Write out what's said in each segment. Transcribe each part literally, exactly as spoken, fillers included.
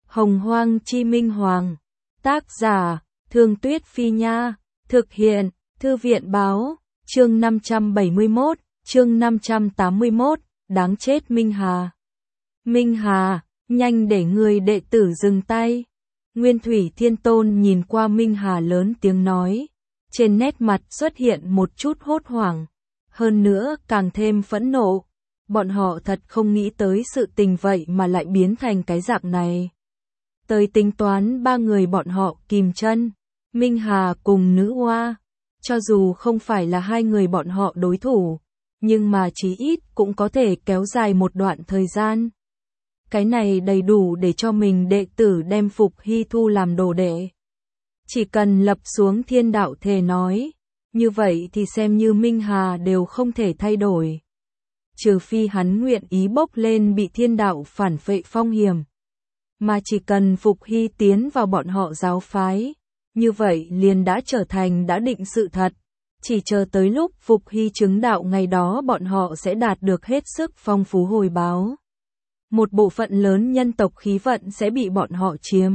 Hồng Hoang Chi Minh Hoàng. Tác giả, Thương Tuyết Phi Nha. Thực hiện, Thư viện Báo. Chương năm trăm bảy mươi mốt, chương năm trăm tám mươi mốt, đáng chết Minh Hà. Minh Hà, nhanh để người đệ tử dừng tay. Nguyên Thủy Thiên Tôn nhìn qua Minh Hà lớn tiếng nói. Trên nét mặt xuất hiện một chút hốt hoảng. Hơn nữa càng thêm phẫn nộ. Bọn họ thật không nghĩ tới sự tình vậy mà lại biến thành cái dạng này. Tới tính toán ba người bọn họ kìm chân. Minh Hà cùng Nữ Hoa. Cho dù không phải là hai người bọn họ đối thủ. Nhưng mà chí ít cũng có thể kéo dài một đoạn thời gian. Cái này đầy đủ để cho mình đệ tử đem Phục Hy thu làm đồ đệ. Chỉ cần lập xuống thiên đạo thề nói. Như vậy thì xem như Minh Hà đều không thể thay đổi. Trừ phi hắn nguyện ý bốc lên bị thiên đạo phản phệ phong hiểm. Mà chỉ cần Phục Hy tiến vào bọn họ giáo phái. Như vậy liền đã trở thành đã định sự thật. Chỉ chờ tới lúc Phục Hy chứng đạo ngày đó bọn họ sẽ đạt được hết sức phong phú hồi báo. Một bộ phận lớn nhân tộc khí vận sẽ bị bọn họ chiếm.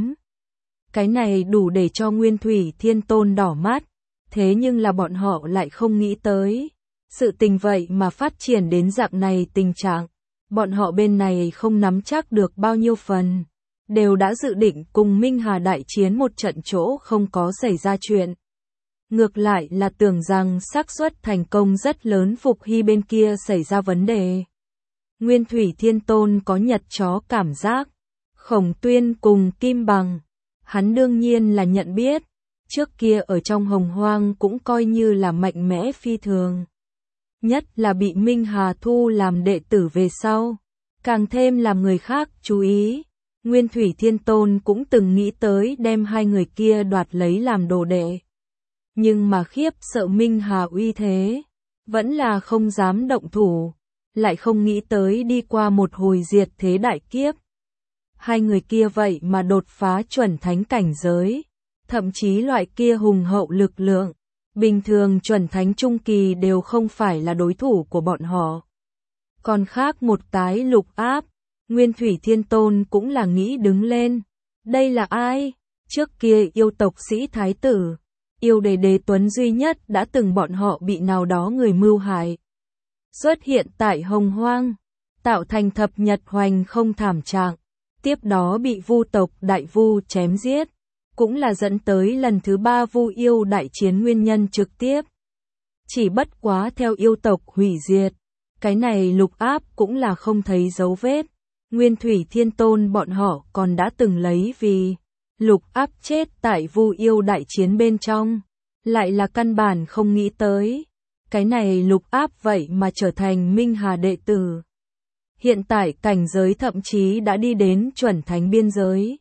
Cái này đủ để cho Nguyên Thủy Thiên Tôn đỏ mắt. Thế nhưng là bọn họ lại không nghĩ tới. Sự tình vậy mà phát triển đến dạng này tình trạng. Bọn họ bên này không nắm chắc được bao nhiêu phần. Đều đã dự định cùng Minh Hà đại chiến một trận chỗ không có xảy ra chuyện. Ngược lại là tưởng rằng xác suất thành công rất lớn Phục Hy bên kia xảy ra vấn đề. Nguyên Thủy Thiên Tôn có nhật chó cảm giác. Khổng Tuyên cùng Kim Bằng. Hắn đương nhiên là nhận biết. Trước kia ở trong Hồng Hoang cũng coi như là mạnh mẽ phi thường. Nhất là bị Minh Hà thu làm đệ tử về sau. Càng thêm làm người khác chú ý. Nguyên Thủy Thiên Tôn cũng từng nghĩ tới đem hai người kia đoạt lấy làm đồ đệ. Nhưng mà khiếp sợ Minh Hà uy thế. Vẫn là không dám động thủ. Lại không nghĩ tới đi qua một hồi diệt thế đại kiếp. Hai người kia vậy mà đột phá chuẩn thánh cảnh giới. Thậm chí loại kia hùng hậu lực lượng. Bình thường chuẩn thánh trung kỳ đều không phải là đối thủ của bọn họ. Còn khác một tái Lục Áp. Nguyên Thủy Thiên Tôn cũng là nghĩ đứng lên. Đây là ai? Trước kia yêu tộc sĩ thái tử. Yêu đề đế tuấn duy nhất đã từng bọn họ bị nào đó người mưu hại. Xuất hiện tại Hồng Hoang. Tạo thành thập nhật hoành không thảm trạng. Tiếp đó bị vu tộc đại vu chém giết. Cũng là dẫn tới lần thứ ba vu yêu đại chiến nguyên nhân trực tiếp. Chỉ bất quá theo yêu tộc hủy diệt. Cái này Lục Áp cũng là không thấy dấu vết. Nguyên Thủy Thiên Tôn bọn họ còn đã từng lấy vì Lục Áp chết tại vu yêu đại chiến bên trong. Lại là căn bản không nghĩ tới. Cái này Lục Áp vậy mà trở thành Minh Hà đệ tử. Hiện tại cảnh giới thậm chí đã đi đến chuẩn thánh biên giới.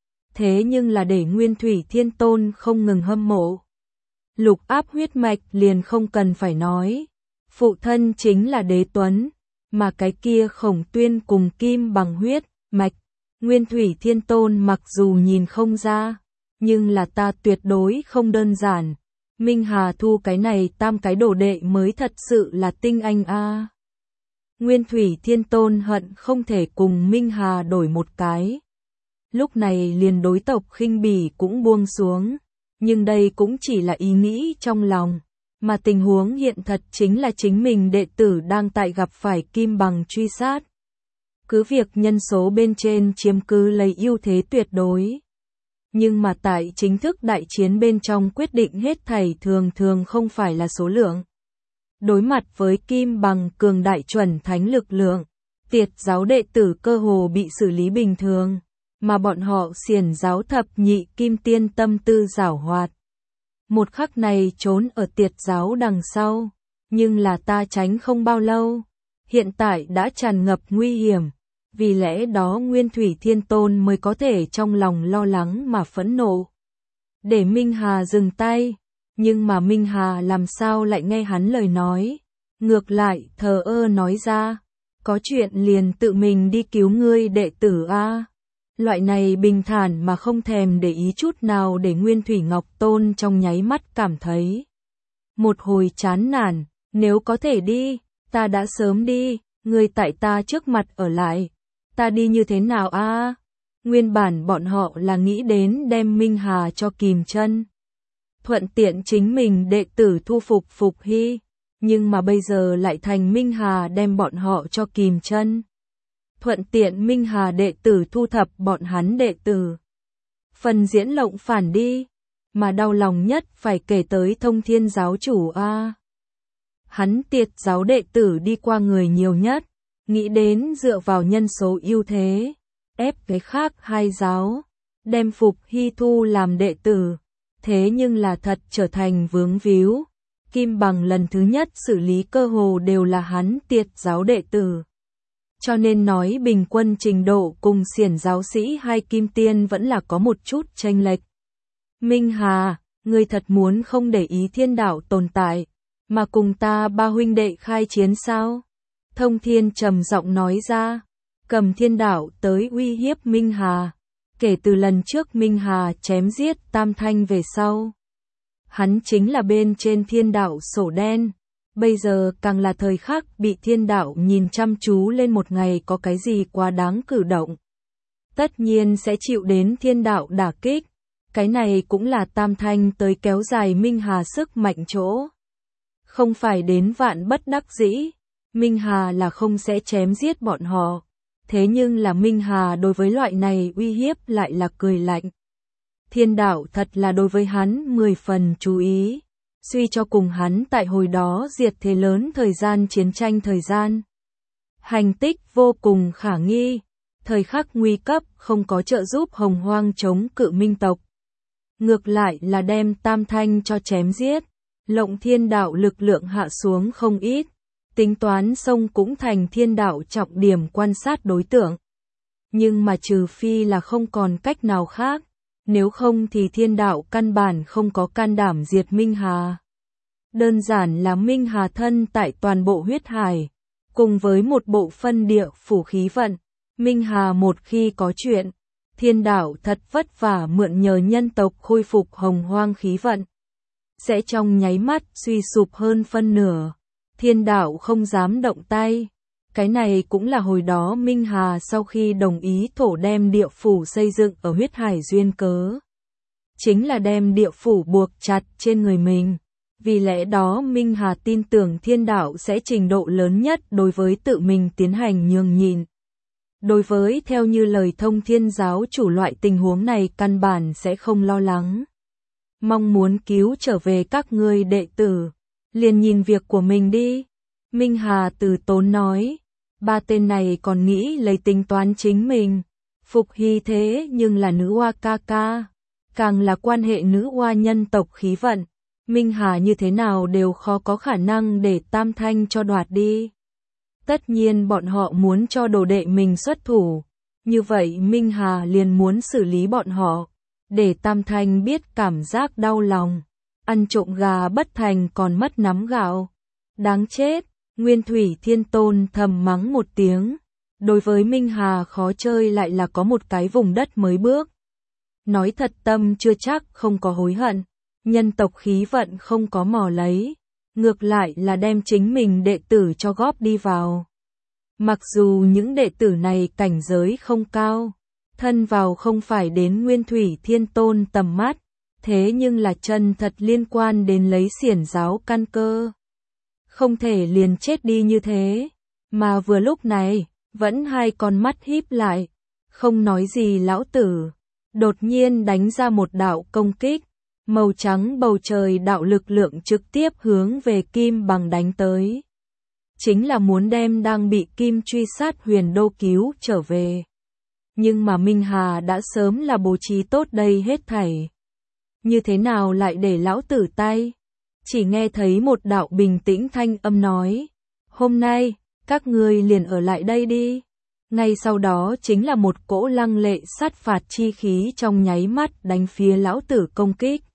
Thế nhưng là để Nguyên Thủy Thiên Tôn không ngừng hâm mộ. Lục Áp huyết mạch liền không cần phải nói. Phụ thân chính là Đế Tuấn. Mà cái kia Khổng Tuyên cùng Kim Bằng huyết mạch. Nguyên Thủy Thiên Tôn mặc dù nhìn không ra. Nhưng là ta tuyệt đối không đơn giản. Minh Hà thu cái này tam cái đồ đệ mới thật sự là tinh anh a. Nguyên Thủy Thiên Tôn hận không thể cùng Minh Hà đổi một cái. Lúc này liền đối tộc khinh bỉ cũng buông xuống. Nhưng đây cũng chỉ là ý nghĩ trong lòng. Mà tình huống hiện thật chính là chính mình đệ tử đang tại gặp phải Kim Bằng truy sát. Cứ việc nhân số bên trên chiếm cứ lấy ưu thế tuyệt đối. Nhưng mà tại chính thức đại chiến bên trong quyết định hết thảy thường thường không phải là số lượng. Đối mặt với Kim Bằng cường đại chuẩn thánh lực lượng, Tiệt giáo đệ tử cơ hồ bị xử lý bình thường, mà bọn họ xiển giáo thập nhị kim tiên tâm tư giảo hoạt. Một khắc này trốn ở Tiệt giáo đằng sau, nhưng là ta tránh không bao lâu, hiện tại đã tràn ngập nguy hiểm, vì lẽ đó Nguyên Thủy Thiên Tôn mới có thể trong lòng lo lắng mà phẫn nộ. Để Minh Hà dừng tay, nhưng mà Minh Hà làm sao lại nghe hắn lời nói, ngược lại thờ ơ nói ra, có chuyện liền tự mình đi cứu ngươi đệ tử a. Loại này bình thản mà không thèm để ý chút nào để Nguyên Thủy Ngọc Tôn trong nháy mắt cảm thấy một hồi chán nản, nếu có thể đi, ta đã sớm đi, ngươi tại ta trước mặt ở lại, ta đi như thế nào a? Nguyên bản bọn họ là nghĩ đến đem Minh Hà cho kìm chân, thuận tiện chính mình đệ tử thu phục Phục Hy, nhưng mà bây giờ lại thành Minh Hà đem bọn họ cho kìm chân, thuận tiện Minh Hà đệ tử thu thập bọn hắn đệ tử. Phần diễn lộng phản đi, mà đau lòng nhất phải kể tới Thông Thiên giáo chủ a. Hắn tiệt giáo đệ tử đi qua người nhiều nhất, nghĩ đến dựa vào nhân số ưu thế, ép cái khác hai giáo, đem Phục Hy thu làm đệ tử, thế nhưng là thật trở thành vướng víu. Kim Bằng lần thứ nhất xử lý cơ hồ đều là hắn tiệt giáo đệ tử. Cho nên nói bình quân trình độ cùng xiển giáo sĩ hai kim tiên vẫn là có một chút chênh lệch. Minh Hà, ngươi thật muốn không để ý thiên đạo tồn tại, mà cùng ta ba huynh đệ khai chiến sao? Thông Thiên trầm giọng nói ra, cầm thiên đạo tới uy hiếp Minh Hà. Kể từ lần trước Minh Hà chém giết Tam Thanh về sau, hắn chính là bên trên thiên đạo sổ đen, bây giờ càng là thời khắc bị thiên đạo nhìn chăm chú lên một ngày có cái gì quá đáng cử động. Tất nhiên sẽ chịu đến thiên đạo đả kích, cái này cũng là Tam Thanh tới kéo dài Minh Hà sức mạnh chỗ. Không phải đến vạn bất đắc dĩ, Minh Hà là không sẽ chém giết bọn họ, thế nhưng là Minh Hà đối với loại này uy hiếp lại là cười lạnh. Thiên đạo thật là đối với hắn mười phần chú ý, suy cho cùng hắn tại hồi đó diệt thế lớn thời gian chiến tranh thời gian. Hành tích vô cùng khả nghi, thời khắc nguy cấp không có trợ giúp Hồng Hoang chống cự Minh tộc. Ngược lại là đem Tam Thanh cho chém giết, lộng thiên đạo lực lượng hạ xuống không ít, tính toán sông cũng thành thiên đạo trọng điểm quan sát đối tượng. Nhưng mà trừ phi là không còn cách nào khác, nếu không thì thiên đạo căn bản không có can đảm diệt Minh Hà. Đơn giản là Minh Hà thân tại toàn bộ huyết hải, cùng với một bộ phân địa phủ khí vận, Minh Hà một khi có chuyện, thiên đạo thật vất vả mượn nhờ nhân tộc khôi phục hồng hoang khí vận, sẽ trong nháy mắt suy sụp hơn phân nửa, thiên đạo không dám động tay. Cái này cũng là hồi đó Minh Hà sau khi đồng ý thổ đem địa phủ xây dựng ở huyết hải duyên cớ. Chính là đem địa phủ buộc chặt trên người mình. Vì lẽ đó Minh Hà tin tưởng thiên đạo sẽ trình độ lớn nhất đối với tự mình tiến hành nhường nhịn. Đối với theo như lời Thông Thiên giáo chủ loại tình huống này căn bản sẽ không lo lắng. Mong muốn cứu trở về các ngươi đệ tử, liền nhìn việc của mình đi. Minh Hà từ tốn nói. Ba tên này còn nghĩ lấy tính toán chính mình. Phục Hy thế nhưng là nữ oa ca ca, càng là quan hệ nữ oa nhân tộc khí vận. Minh Hà như thế nào đều khó có khả năng để Tam Thanh cho đoạt đi. Tất nhiên bọn họ muốn cho đồ đệ mình xuất thủ. Như vậy Minh Hà liền muốn xử lý bọn họ, để Tam Thanh biết cảm giác đau lòng. Ăn trộm gà bất thành còn mất nắm gạo. Đáng chết. Nguyên Thủy Thiên Tôn thầm mắng một tiếng, đối với Minh Hà khó chơi lại là có một cái vùng đất mới bước. Nói thật tâm chưa chắc không có hối hận, nhân tộc khí vận không có mò lấy, ngược lại là đem chính mình đệ tử cho góp đi vào. Mặc dù những đệ tử này cảnh giới không cao, thân vào không phải đến Nguyên Thủy Thiên Tôn tầm mắt, thế nhưng là chân thật liên quan đến lấy xiển giáo căn cơ. Không thể liền chết đi như thế, mà vừa lúc này, vẫn hai con mắt híp lại, không nói gì lão tử, đột nhiên đánh ra một đạo công kích, màu trắng bầu trời đạo lực lượng trực tiếp hướng về Kim Bằng đánh tới. Chính là muốn đem đang bị Kim truy sát Huyền Đô cứu trở về. Nhưng mà Minh Hà đã sớm là bố trí tốt đây hết thảy. Như thế nào lại để lão tử tay? Chỉ nghe thấy một đạo bình tĩnh thanh âm nói, hôm nay, các ngươi liền ở lại đây đi. Ngay sau đó chính là một cỗ lăng lệ sát phạt chi khí trong nháy mắt đánh phía lão tử công kích.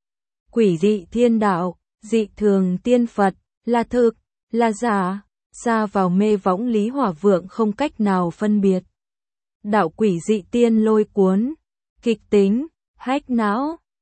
Quỷ dị thiên đạo, dị thường tiên Phật, là thực, là giả, ra vào mê võng Lý Hỏa Vượng không cách nào phân biệt. Đạo quỷ dị tiên lôi cuốn, kịch tính, hách não.